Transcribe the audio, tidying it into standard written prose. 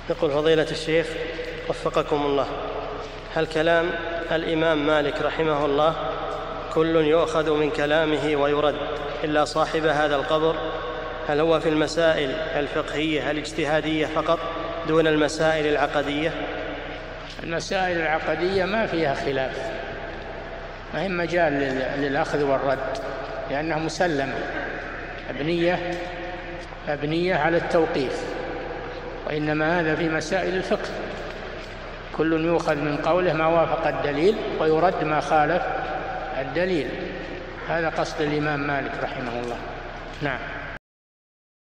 يقول فضيلة الشيخ وفقكم الله، هل كلام الإمام مالك رحمه الله كل يؤخذ من كلامه ويرد إلا صاحب هذا القبر؟ هل هو في المسائل الفقهية الاجتهادية فقط دون المسائل العقدية؟ المسائل العقدية ما فيها خلاف، ما هي مجال للأخذ والرد، لأنها مسلمة مبنية على التوقيف، وإنما هذا في مسائل الفقه كل يؤخذ من قوله ما وافق الدليل ويرد ما خالف الدليل. هذا قصد الإمام مالك رحمه الله. نعم.